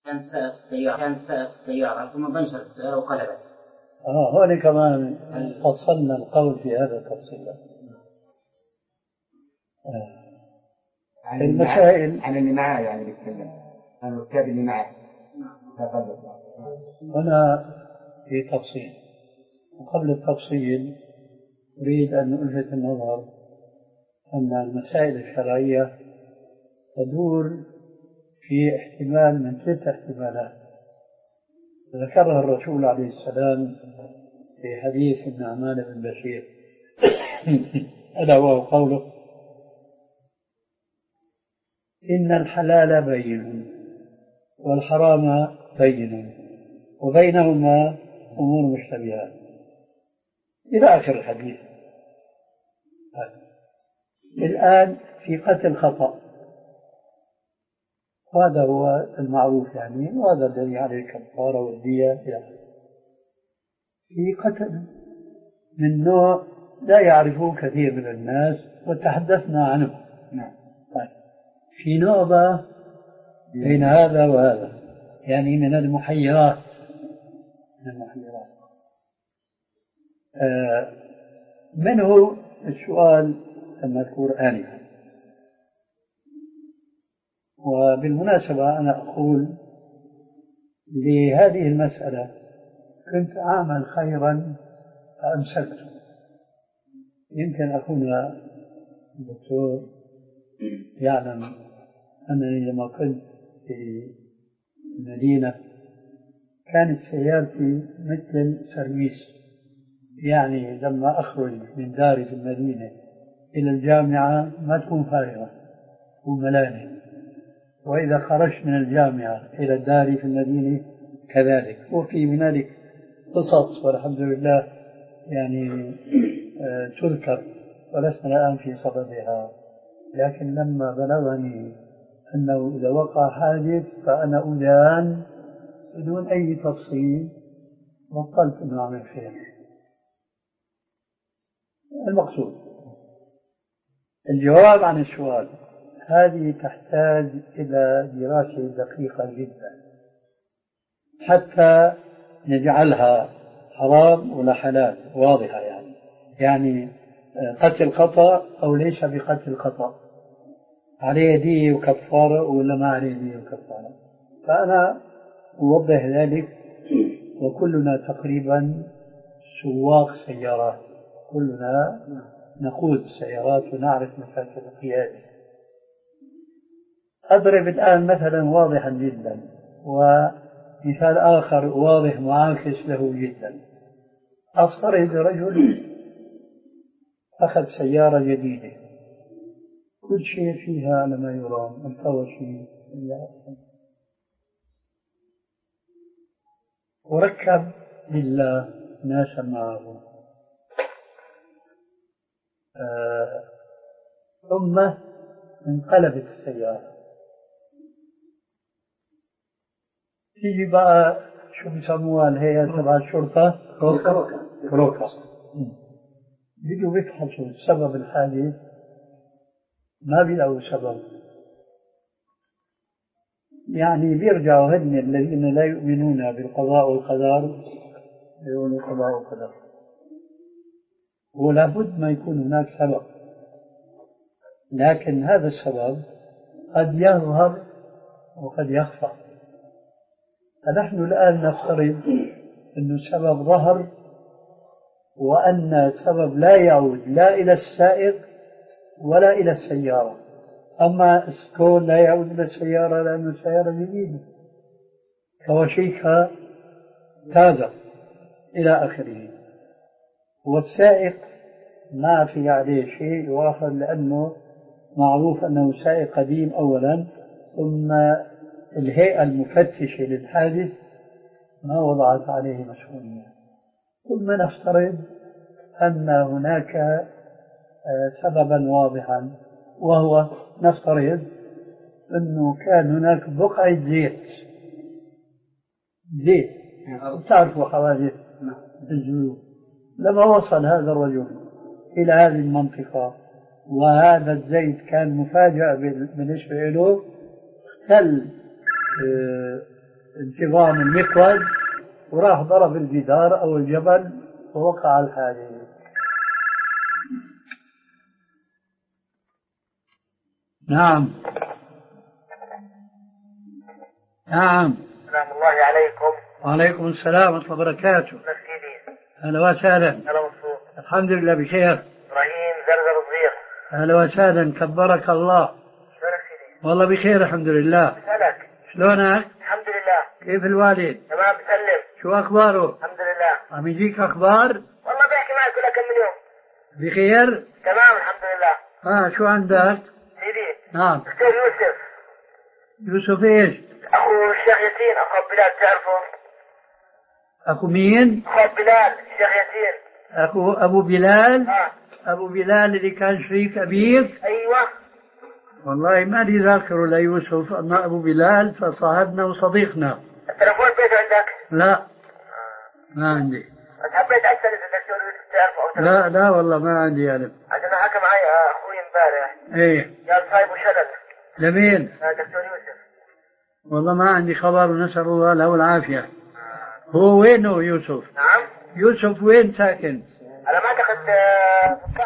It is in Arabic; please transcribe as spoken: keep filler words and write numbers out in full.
كان سائق السيارة كان سائق السيارة ثم بنشرت السيارة وقلبت. آه هون كمان فصلنا القول في هذا تفصيلا. آه. عن المسائل عن اللي معاه يعني بيتكلم عن الركاب اللي معاه. هنا في تفصيل، وقبل التفصيل أريد أن ألفت النظر أن المسائل الشرعية تدور في احتمال من ثلاث احتمالات ذكرها الرسول عليه السلام في حديث النعمان بن بشير ألا وهو قوله: إن الحلال بين والحرام بين وبينهما أمور مشتبهات إلى آخر الحديث. الآن في قتل خطأ، وهذا هو المعروف يعني، وهذا الذي عليه الكفارة والدية إلى آخره. في قتل من نوع لا يعرفه كثير من الناس وتحدثنا عنه. طيب. في نوع بين هذا وهذا، يعني من المحيرات من المحيرات آه منه السؤال المذكور آنفا. وبالمناسبة أنا أقول لهذه المسألة كنت أعمل خيرا فأمسكته. يمكن أخونا الدكتور يعلم أنني لما كنت في المدينة كانت سيارتي مثل سيرفيس، يعني لما أخرج من داري في المدينة إلى الجامعة ما تكون فارغة، تكون ملانة، وإذا خرجت من الجامعة إلى داري في المدينة كذلك. وفي هنالك قصص والحمد لله يعني آه تذكر ولسنا الآن في صددها، لكن لما بلغني أنه إذا وقع حادث فأنا أذان بدون أي تفصيل بطلت أن أعمل خير. المقصود الجواب عن السؤال هذه تحتاج إلى دراسة دقيقة جدا حتى نجعلها حرام ولا حلال واضحة، يعني يعني قتل خطأ أو ليس بقتل خطأ، عليه دية وكفارة ولا ما عليه دية وكفارة. فأنا أوضح ذلك، وكلنا تقريبا سواق سيارات، كلنا نقود سيارات ونعرف مشاكل القيادة. أضرب الآن مثلا واضحا جدا، ومثال آخر واضح معاكس له جدا. أفترض رجل أخذ سيارة جديدة كل شيء فيها على ما يرام، الكاوتش وركب لله ناسا معه، آه ثم انقلبت السيارة. تيجي بقى شو بيسموها الهيئة تبع الشرطة كروكا كروكا بيجوا بيفحصوا سبب الحادث، ما بيلاقوا سبب، يعني بيرجعوا هن الذين لا يؤمنون بالقضاء والقدر يقولوا قضاء وقدر، ولا بد ما يكون هناك سبب، لكن هذا السبب قد يظهر وقد يخفى. فنحن الآن نفترض أن السبب ظهر، وأن السبب لا يعود لا إلى السائق ولا إلى السيارة. أما السكون لا يعود إلى السيارة لأن السيارة جديدة كواشيكها تازة إلى آخره، والسائق ما في عليه شيء يؤاخذ لأنه معروف أنه سائق قديم أولا، ثم الهيئة المفتشة للحادث ما وضعت عليه مسؤولية. ثم نفترض أن هناك سببا واضحا، وهو نفترض أنه كان هناك بقعة زيت زيت تعرفوا حوادث الزيوت. لما وصل هذا الرجل إلى هذه المنطقة وهذا الزيت كان مفاجأ بالنسبة له، اختل انتظام المقود وراح ضرب الجدار أو الجبل ووقع الحادث. نعم نعم. سلام الله عليكم. وعليكم السلام ورحمة الله وبركاته. مسجدين. أهلا وسهلا. هلا مبسوط. الحمد لله بخير. إبراهيم زرزر صغير. أهلا وسهلا كبرك الله. شلونك سيدي؟ والله بخير الحمد لله. بسألك. شلونك؟ الحمد لله. كيف الوالد؟ تمام بسلم. شو أخباره؟ الحمد لله. عم يجيك أخبار؟ والله بحكي معك كل كم من يوم. بخير؟ تمام الحمد لله. آه شو عندك؟ سيدي. نعم. دكتور يوسف. يوسف إيش؟ أخو الشيخ ياسين أخو بلال تعرفه؟ أخو مين؟ أخو بلال الشيخ ياسين. أخو أبو بلال؟ آه. أبو بلال اللي كان شريك أبيك؟ أيوة. والله ما لي ذاكره ليوسف، أما أبو بلال فصاحبنا وصديقنا. التلفون بيته عندك؟ لا ما عندي. حبيت أسأل إذا الدكتور يوسف تعرفه أو لا لا والله ما عندي أنا. عشان حكى معي أخوي امبارح. إيه. قال صايبه شلل. لمين؟ دكتور يوسف. والله ما عندي خبر ونسأل الله له العافية. هو وينه يوسف؟ نعم. يوسف وين ساكن؟ على ما أعتقد